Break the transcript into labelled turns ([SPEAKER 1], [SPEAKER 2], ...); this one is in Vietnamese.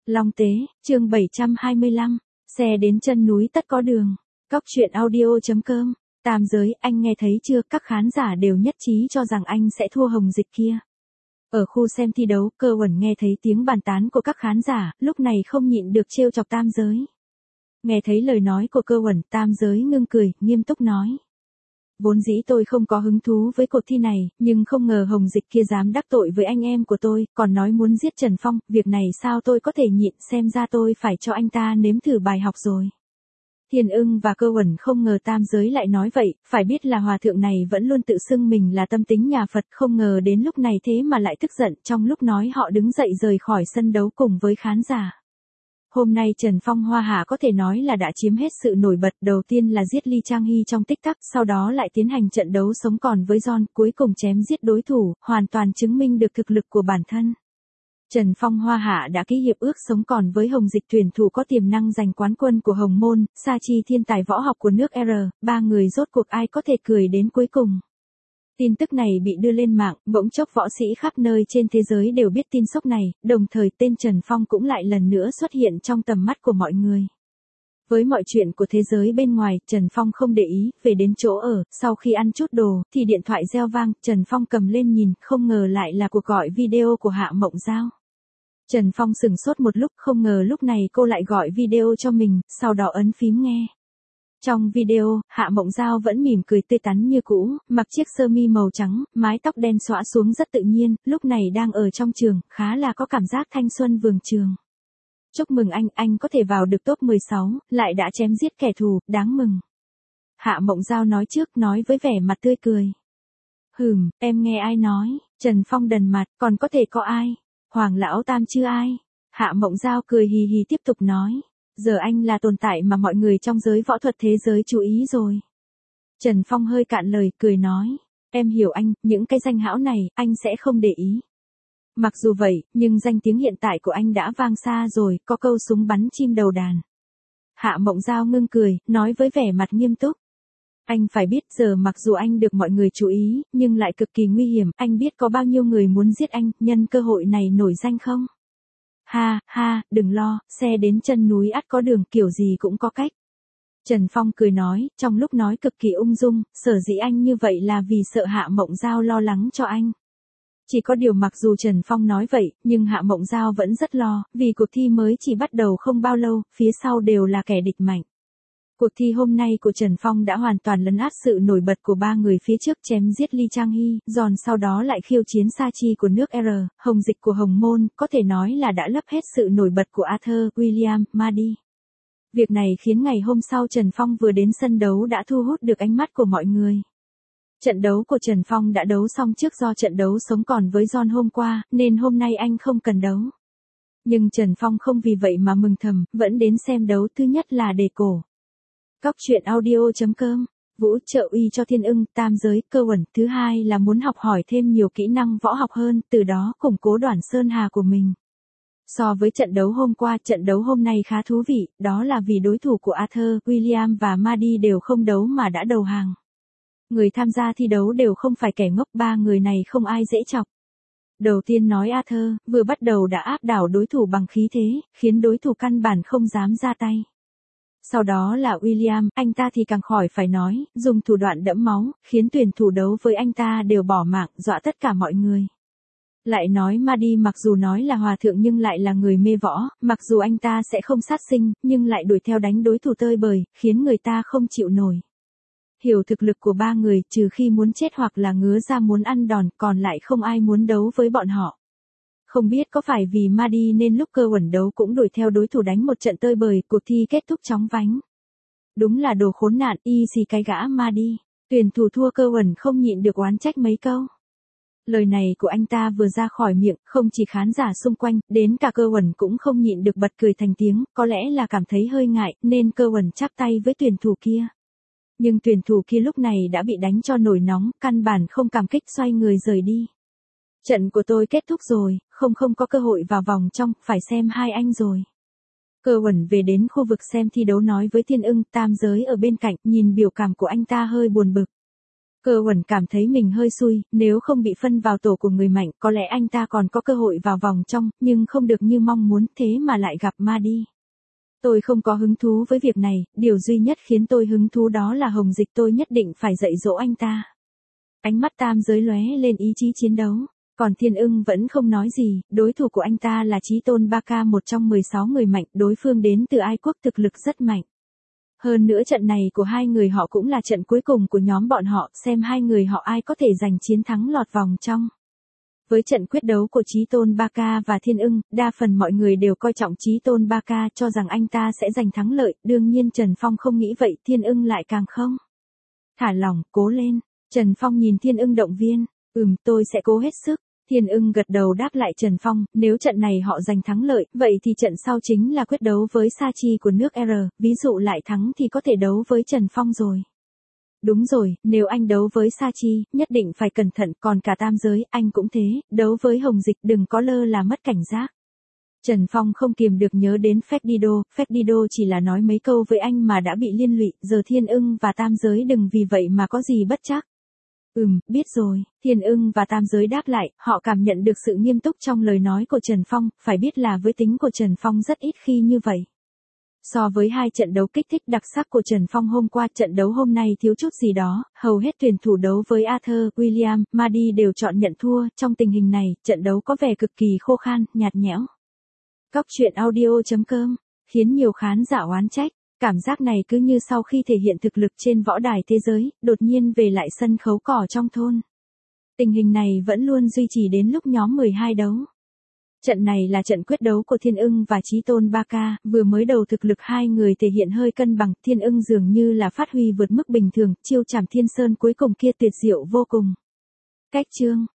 [SPEAKER 1] Long Tế, chương 725, xe đến chân núi tất có đường. Cóc truyện audio.com. Tam giới, anh nghe thấy chưa, các khán giả đều nhất trí cho rằng anh sẽ thua Hồng Dịch kia. Ở khu xem thi đấu, Cơ Uẩn nghe thấy tiếng bàn tán của các khán giả, lúc này không nhịn được trêu chọc Tam giới. Nghe thấy lời nói của Cơ Uẩn, Tam giới ngưng cười, nghiêm túc nói. Vốn dĩ tôi không có hứng thú với cuộc thi này, nhưng không ngờ Hồng Dịch kia dám đắc tội với anh em của tôi, còn nói muốn giết Trần Phong, việc này sao tôi có thể nhịn, xem ra tôi phải cho anh ta nếm thử bài học rồi. Thiên Ưng và Cơ Uẩn không ngờ Tam giới lại nói vậy, phải biết là hòa thượng này vẫn luôn tự xưng mình là tâm tính nhà Phật, không ngờ đến lúc này thế mà lại tức giận, trong lúc nói họ đứng dậy rời khỏi sân đấu cùng với khán giả. Hôm nay Trần Phong Hoa Hạ có thể nói là đã chiếm hết sự nổi bật, đầu tiên là giết Lee Chang Hee trong tích tắc, sau đó lại tiến hành trận đấu sống còn với John, cuối cùng chém giết đối thủ, hoàn toàn chứng minh được thực lực của bản thân. Trần Phong Hoa Hạ đã ký hiệp ước sống còn với Hồng Dịch, tuyển thủ có tiềm năng giành quán quân của Hồng Môn, Sa Chi thiên tài võ học của nước R, ba người rốt cuộc ai có thể cười đến cuối cùng. Tin tức này bị đưa lên mạng, bỗng chốc võ sĩ khắp nơi trên thế giới đều biết tin sốc này, đồng thời tên Trần Phong cũng lại lần nữa xuất hiện trong tầm mắt của mọi người. Với mọi chuyện của thế giới bên ngoài, Trần Phong không để ý, về đến chỗ ở, sau khi ăn chút đồ, thì điện thoại reo vang, Trần Phong cầm lên nhìn, không ngờ lại là cuộc gọi video của Hạ Mộng Giao. Trần Phong sửng sốt một lúc, không ngờ lúc này cô lại gọi video cho mình, sau đó ấn phím nghe. Trong video, Hạ Mộng Giao vẫn mỉm cười tươi tắn như cũ, mặc chiếc sơ mi màu trắng, mái tóc đen xõa xuống rất tự nhiên, lúc này đang ở trong trường, khá là có cảm giác thanh xuân vườn trường. Chúc mừng anh có thể vào được top 16, lại đã chém giết kẻ thù, đáng mừng. Hạ Mộng Giao nói trước, nói với vẻ mặt tươi cười. Em nghe ai nói, Trần Phong đần mặt, còn có thể có ai? Hoàng lão tam chứ ai? Hạ Mộng Giao cười hì hì tiếp tục nói. Giờ anh là tồn tại mà mọi người trong giới võ thuật thế giới chú ý rồi. Trần Phong hơi cạn lời, cười nói. Em hiểu anh, những cái danh hão này, anh sẽ không để ý. Mặc dù vậy, nhưng danh tiếng hiện tại của anh đã vang xa rồi, có câu súng bắn chim đầu đàn. Hạ Mộng Giao ngưng cười, nói với vẻ mặt nghiêm túc. Anh phải biết giờ mặc dù anh được mọi người chú ý, nhưng lại cực kỳ nguy hiểm, anh biết có bao nhiêu người muốn giết anh, nhân cơ hội này nổi danh không? Ha, đừng lo, xe đến chân núi ắt có đường, kiểu gì cũng có cách. Trần Phong cười nói, trong lúc nói cực kỳ ung dung, sở dĩ anh như vậy là vì sợ Hạ Mộng Giao lo lắng cho anh. Chỉ có điều mặc dù Trần Phong nói vậy, nhưng Hạ Mộng Giao vẫn rất lo, vì cuộc thi mới chỉ bắt đầu không bao lâu, phía sau đều là kẻ địch mạnh. Cuộc thi hôm nay của Trần Phong đã hoàn toàn lấn át sự nổi bật của ba người phía trước, chém giết Lee Chang Hee, Giòn sau đó lại khiêu chiến Sa Chi của nước R, Hồng Dịch của Hồng Môn, có thể nói là đã lấp hết sự nổi bật của Arthur, William, Mahdi. Việc này khiến ngày hôm sau Trần Phong vừa đến sân đấu đã thu hút được ánh mắt của mọi người. Trận đấu của Trần Phong đã đấu xong trước, do trận đấu sống còn với John hôm qua, nên hôm nay anh không cần đấu. Nhưng Trần Phong không vì vậy mà mừng thầm, vẫn đến xem đấu, thứ nhất là đề cổ. Cóc truyện audio.com, Vũ trợ uy cho Thiên Ưng, Tam giới, Cơ Uẩn, thứ hai là muốn học hỏi thêm nhiều kỹ năng võ học hơn, từ đó củng cố Đoản Sơn Hà của mình. So với trận đấu hôm qua, trận đấu hôm nay khá thú vị, đó là vì đối thủ của Arthur, William và Mahdi đều không đấu mà đã đầu hàng. Người tham gia thi đấu đều không phải kẻ ngốc, ba người này không ai dễ chọc. Đầu tiên nói Arthur, vừa bắt đầu đã áp đảo đối thủ bằng khí thế, khiến đối thủ căn bản không dám ra tay. Sau đó là William, anh ta thì càng khỏi phải nói, dùng thủ đoạn đẫm máu, khiến tuyển thủ đấu với anh ta đều bỏ mạng, dọa tất cả mọi người. Lại nói Mahdi, mặc dù nói là hòa thượng nhưng lại là người mê võ, mặc dù anh ta sẽ không sát sinh, nhưng lại đuổi theo đánh đối thủ tơi bời, khiến người ta không chịu nổi. Hiểu thực lực của ba người, trừ khi muốn chết hoặc là ngứa ra muốn ăn đòn, còn lại không ai muốn đấu với bọn họ. Không biết có phải vì Mahdi nên lúc Cơ Uẩn đấu cũng đuổi theo đối thủ đánh một trận tơi bời, cuộc thi kết thúc chóng vánh. Đúng là đồ khốn nạn, y xì cái gã Mahdi. Tuyển thủ thua Cơ Uẩn không nhịn được oán trách mấy câu. Lời này của anh ta vừa ra khỏi miệng, không chỉ khán giả xung quanh, đến cả Cơ Uẩn cũng không nhịn được bật cười thành tiếng, có lẽ là cảm thấy hơi ngại, nên Cơ Uẩn chắp tay với tuyển thủ kia. Nhưng tuyển thủ kia lúc này đã bị đánh cho nổi nóng, căn bản không cảm kích, xoay người rời đi. Trận của tôi kết thúc rồi, không có cơ hội vào vòng trong, phải xem hai anh rồi. Cơ Uẩn về đến khu vực xem thi đấu nói với Thiên Ưng, Tam giới ở bên cạnh, nhìn biểu cảm của anh ta hơi buồn bực. Cơ Huẩn cảm thấy mình hơi xui, nếu không bị phân vào tổ của người mạnh, có lẽ anh ta còn có cơ hội vào vòng trong, nhưng không được như mong muốn, thế mà lại gặp Mahdi. Tôi không có hứng thú với việc này, điều duy nhất khiến tôi hứng thú đó là Hồng Dịch, tôi nhất định phải dạy dỗ anh ta. Ánh mắt Tam Giới lóe lên ý chí chiến đấu. Còn Thiên Ưng vẫn không nói gì, đối thủ của anh ta là Chí Tôn Baka, một trong 16 người mạnh, đối phương đến từ Ai Quốc, thực lực rất mạnh. Hơn nữa trận này của hai người họ cũng là trận cuối cùng của nhóm bọn họ, xem hai người họ ai có thể giành chiến thắng lọt vòng trong. Với trận quyết đấu của Chí Tôn Baka và Thiên Ưng, đa phần mọi người đều coi trọng Chí Tôn Baka, cho rằng anh ta sẽ giành thắng lợi, đương nhiên Trần Phong không nghĩ vậy, Thiên Ưng lại càng không. Thả lỏng, cố lên. Trần Phong nhìn Thiên Ưng động viên, tôi sẽ cố hết sức. Thiên Ưng gật đầu đáp lại Trần Phong, nếu trận này họ giành thắng lợi, vậy thì trận sau chính là quyết đấu với Sa Chi của nước R, ví dụ lại thắng thì có thể đấu với Trần Phong rồi. Đúng rồi, nếu anh đấu với Sa Chi, nhất định phải cẩn thận, còn cả Tam Giới, anh cũng thế, đấu với Hồng Dịch đừng có lơ là mất cảnh giác. Trần Phong không kiềm được nhớ đến Phép Dido chỉ là nói mấy câu với anh mà đã bị liên lụy, giờ Thiên Ưng và Tam Giới đừng vì vậy mà có gì bất trắc. Biết rồi, Thiên Ưng và Tam Giới đáp lại, họ cảm nhận được sự nghiêm túc trong lời nói của Trần Phong, phải biết là với tính của Trần Phong rất ít khi như vậy. So với hai trận đấu kích thích đặc sắc của Trần Phong hôm qua, trận đấu hôm nay thiếu chút gì đó, hầu hết tuyển thủ đấu với Arthur, William, Mahdi đều chọn nhận thua, trong tình hình này, trận đấu có vẻ cực kỳ khô khan, nhạt nhẽo. Cóc truyện audio.com, khiến nhiều khán giả oán trách. Cảm giác này cứ như sau khi thể hiện thực lực trên võ đài thế giới, đột nhiên về lại sân khấu cỏ trong thôn. Tình hình này vẫn luôn duy trì đến lúc nhóm 12 đấu. Trận này là trận quyết đấu của Thiên Ưng và Chí Tôn Baka, vừa mới đầu thực lực hai người thể hiện hơi cân bằng, Thiên Ưng dường như là phát huy vượt mức bình thường, chiêu chảm Thiên Sơn cuối cùng kia tuyệt diệu vô cùng. Cách chương